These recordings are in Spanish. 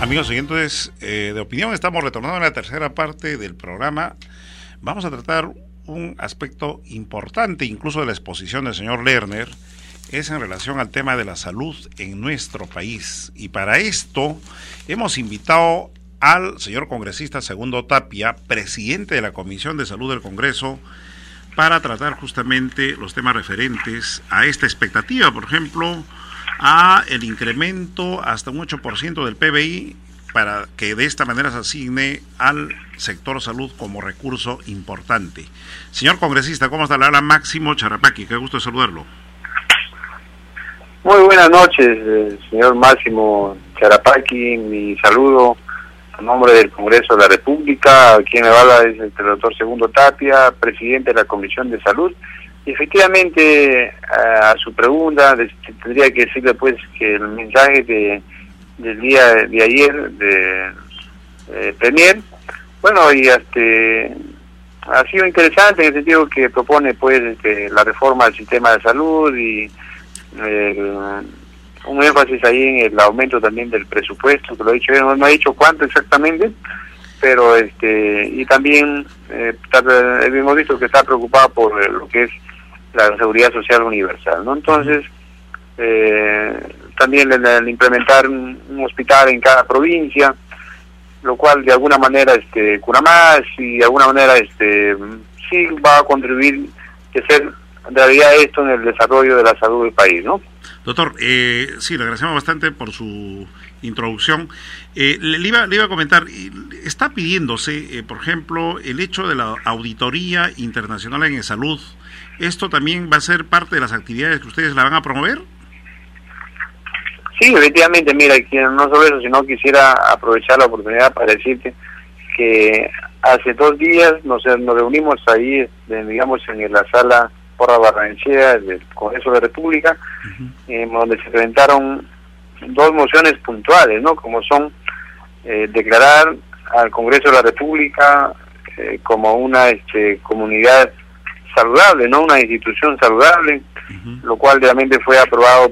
Amigos oyentes de Opinión, estamos retornando a la tercera parte del programa. Vamos a tratar un aspecto importante, incluso de la exposición del señor Lerner, es en relación al tema de la salud en nuestro país. Y para esto hemos invitado al señor congresista Segundo Tapia, presidente de la Comisión de Salud del Congreso, para tratar justamente los temas referentes a esta expectativa, por ejemplo, a el incremento hasta un 8% del PBI, para que de esta manera se asigne al sector salud como recurso importante. Señor congresista, ¿cómo está? La habla Máximo Charapaqui, qué gusto saludarlo. Muy buenas noches, señor Máximo Charapaqui, mi saludo a nombre del Congreso de la República. Quien me habla es el doctor Segundo Tapia, presidente de la Comisión de Salud. Y efectivamente, a su pregunta, tendría que decirle pues que el mensaje del día de ayer de Premier, bueno, y ha sido interesante en el sentido que propone pues la reforma del sistema de salud y un énfasis ahí en el aumento también del presupuesto, que lo he dicho, no ha dicho cuánto exactamente, pero y también hemos visto que está preocupado por lo que es la seguridad social universal, ¿no? Entonces, también el implementar un hospital en cada provincia, lo cual de alguna manera cura más y de alguna manera sí va a contribuir a ser en realidad esto en el desarrollo de la salud del país, ¿no? Doctor, sí, le agradecemos bastante por su introducción. Le iba a comentar, está pidiéndose, por ejemplo, el hecho de la auditoría internacional en salud. ¿Esto también va a ser parte de las actividades que ustedes la van a promover? Sí, efectivamente, mira, no solo eso, sino quisiera aprovechar la oportunidad para decirte que hace 2 días nos reunimos ahí, digamos, en la sala Porra Barranechea del Congreso de la República, donde se presentaron 2 mociones puntuales, ¿no? Como son declarar al Congreso de la República como una comunidad saludable, no una institución saludable, lo cual realmente fue aprobado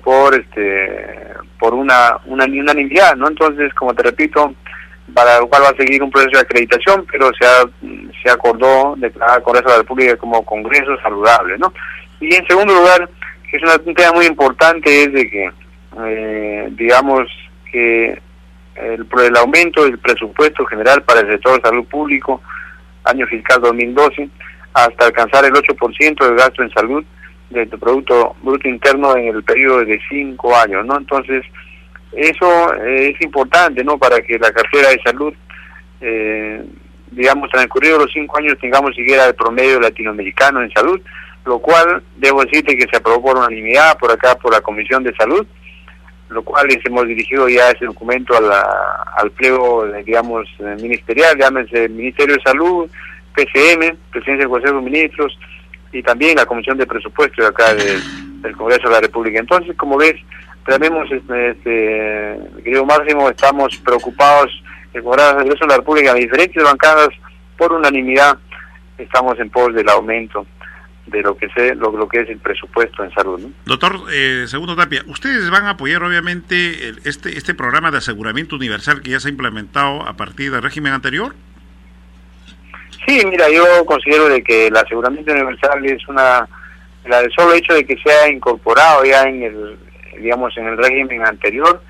por una unanimidad, ¿no? Entonces, como te repito, para lo cual va a seguir un proceso de acreditación, pero se acordó declarar al Congreso de la República como Congreso saludable, ¿no? Y en segundo lugar, que es un tema muy importante, es de que digamos que el aumento del presupuesto general para el sector de salud público año fiscal 2012 hasta alcanzar el 8% del gasto en salud del Producto Bruto Interno en el periodo de 5 años, ¿no? Entonces, eso es importante, ¿no? Para que la cartera de salud, digamos, transcurridos los 5 años, tengamos siquiera el promedio latinoamericano en salud, lo cual, debo decirte que se aprobó por unanimidad, por acá, por la Comisión de Salud, lo cual hemos dirigido ya ese documento al pliego, digamos, ministerial, llámese Ministerio de Salud, PCM, Presidencia del Consejo de Ministros, y también la Comisión de Presupuesto de acá del Congreso de la República. Entonces, como ves, tenemos, querido Máximo, estamos preocupados, el Congreso de la República, en diferentes bancadas, por unanimidad, estamos en pos del aumento de lo que es el presupuesto en salud, ¿no? Doctor Segundo Tapia, ustedes van a apoyar obviamente este programa de aseguramiento universal que ya se ha implementado a partir del régimen anterior. Sí, mira, yo considero de que el aseguramiento universal es el solo hecho de que se ha incorporado ya en el régimen anterior,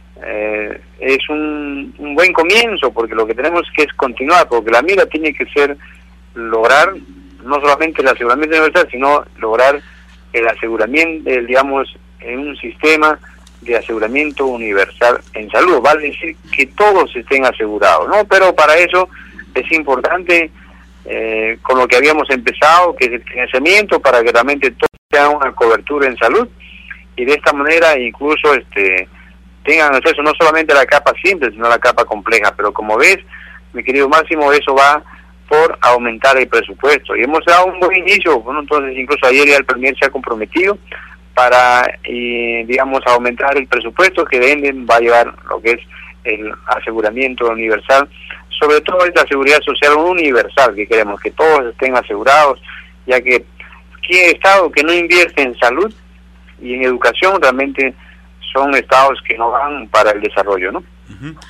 es un buen comienzo, porque lo que tenemos que es continuar, porque la mira tiene que ser lograr no solamente el aseguramiento universal, sino lograr el aseguramiento, digamos, en un sistema de aseguramiento universal en salud, vale decir que todos estén asegurados, ¿no? Pero para eso es importante, con lo que habíamos empezado, que es el financiamiento, para que realmente todos tengan una cobertura en salud, y de esta manera incluso tengan acceso no solamente a la capa simple, sino a la capa compleja. Pero como ves, mi querido Máximo, eso va por aumentar el presupuesto, y hemos dado un buen inicio, bueno, entonces incluso ayer ya el Premier se ha comprometido para, digamos, aumentar el presupuesto que va a llevar lo que es el aseguramiento universal, sobre todo es la seguridad social universal que queremos, que todos estén asegurados, ya que ¿qué estado que no invierte en salud y en educación realmente son estados que no van para el desarrollo, ¿no?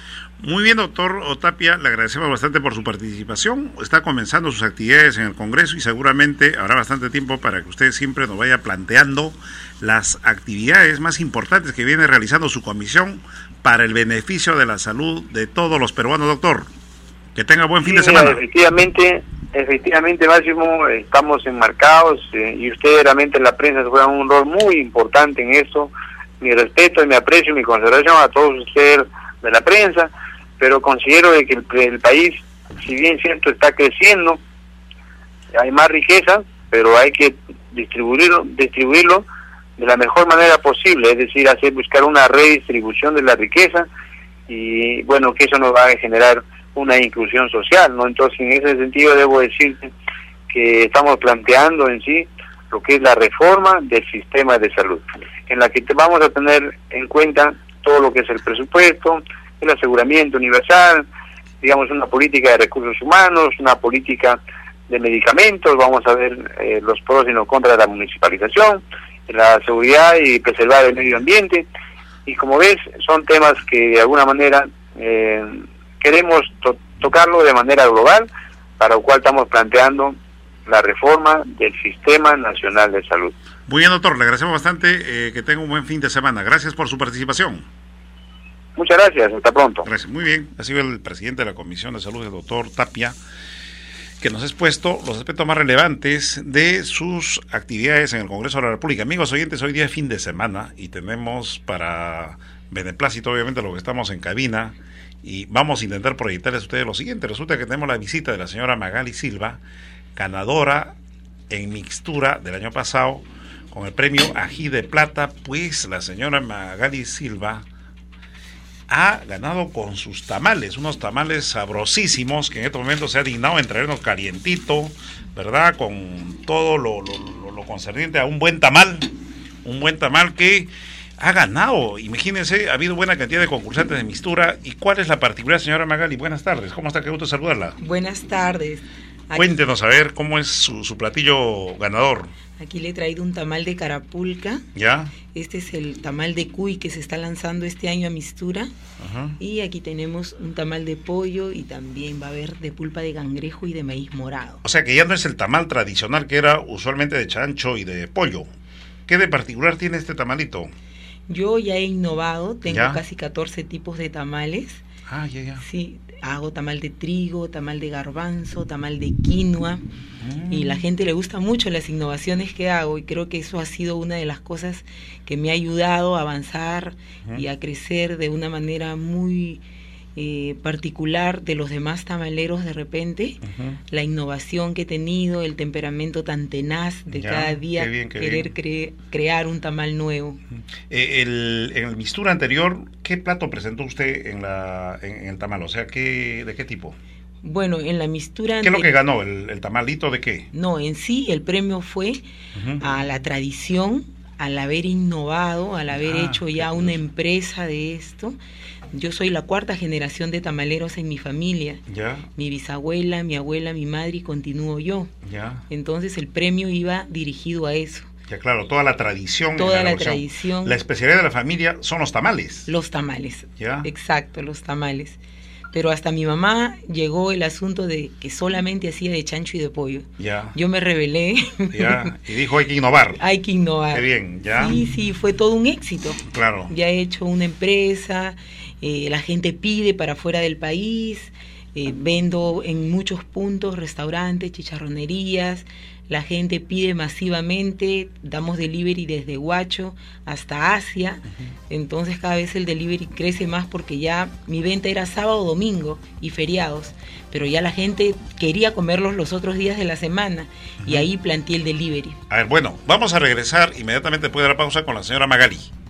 Muy bien, doctor Tapia, le agradecemos bastante por su participación. Está comenzando sus actividades en el Congreso y seguramente habrá bastante tiempo para que usted siempre nos vaya planteando las actividades más importantes que viene realizando su comisión para el beneficio de la salud de todos los peruanos, doctor. Que tenga buen fin de semana. Efectivamente, Máximo, estamos enmarcados y ustedes realmente en la prensa juegan un rol muy importante en esto. Mi respeto y mi aprecio y mi consideración a todos ustedes de la prensa, pero considero de que el país, si bien cierto, está creciendo, hay más riqueza, pero hay que distribuirlo de la mejor manera posible, es decir, buscar una redistribución de la riqueza y bueno, que eso nos va a generar una inclusión social, ¿no? Entonces, en ese sentido debo decirte que estamos planteando en sí lo que es la reforma del sistema de salud, en la que vamos a tener en cuenta todo lo que es el presupuesto, el aseguramiento universal, digamos una política de recursos humanos, una política de medicamentos, vamos a ver los pros y los contras de la municipalización, la seguridad y preservar el medio ambiente, y como ves son temas que de alguna manera queremos tocarlo de manera global, para lo cual estamos planteando la reforma del Sistema Nacional de Salud. Muy bien, doctor, le agradecemos bastante, que tenga un buen fin de semana. Gracias por su participación. Muchas gracias, hasta pronto. Gracias. Muy bien, ha sido el presidente de la Comisión de Salud, el doctor Tapia, que nos ha expuesto los aspectos más relevantes de sus actividades en el Congreso de la República. Amigos oyentes, hoy día es fin de semana y tenemos para beneplácito obviamente lo que estamos en cabina y vamos a intentar proyectarles a ustedes lo siguiente. Resulta que tenemos la visita de la señora Magali Silva, ganadora en mixtura del año pasado con el premio Ají de Plata. Pues la señora Magali Silva ha ganado con sus tamales, unos tamales sabrosísimos que en este momento se ha dignado en traernos calientito, ¿verdad? Con todo lo concerniente a un buen tamal que ha ganado. Imagínense, ha habido buena cantidad de concursantes de mixtura. ¿Y cuál es la particularidad, señora Magali? Buenas tardes, ¿cómo está? Qué gusto saludarla. Buenas tardes. Cuéntenos a ver cómo es su platillo ganador. Aquí le he traído un tamal de carapulca. ¿Ya? Este es el tamal de cuy que se está lanzando este año a mixtura. Ajá. Y aquí tenemos un tamal de pollo y también va a haber de pulpa de cangrejo y de maíz morado. O sea que ya no es el tamal tradicional que era usualmente de chancho y de pollo. ¿Qué de particular tiene este tamalito? Yo ya he innovado, tengo ¿Ya? casi 14 tipos de tamales. Ah, ya. Sí, hago tamal de trigo, tamal de garbanzo, tamal de quinoa. Y la gente le gusta mucho las innovaciones que hago y creo que eso ha sido una de las cosas que me ha ayudado a avanzar y a crecer de una manera muy particular de los demás tamaleros de repente. La innovación que he tenido, el temperamento tan tenaz de cada día querer crear un tamal nuevo. En el mixtura anterior, ¿qué plato presentó usted en el tamal? O sea, ¿de qué tipo? Bueno, en la mixtura... ¿Qué es lo que ganó? ¿El tamalito de qué? No, en sí el premio fue a la tradición, al haber innovado, al haber hecho ya una empresa de esto. Yo soy la 4ª generación de tamaleros en mi familia. ¿Ya? Mi bisabuela, mi abuela, mi madre y continúo yo. ¿Ya? Entonces el premio iba dirigido a eso. Ya, claro, toda la tradición. Toda la tradición. La especialidad de la familia son los tamales. Los tamales. ¿Ya? Exacto, los tamales. Pero hasta mi mamá llegó el asunto de que solamente hacía de chancho y de pollo. Ya. Yo me rebelé. Ya. Y dijo, hay que innovar. Hay que innovar. Qué bien, ya. Sí, fue todo un éxito. Claro. Ya he hecho una empresa, la gente pide para fuera del país, vendo en muchos puntos, restaurantes, chicharronerías, la gente pide masivamente, damos delivery desde Huacho hasta Asia, entonces cada vez el delivery crece más porque ya mi venta era sábado, domingo y feriados, pero ya la gente quería comerlos los otros días de la semana y ahí planteé el delivery. A ver, bueno, vamos a regresar inmediatamente después de la pausa con la señora Magali.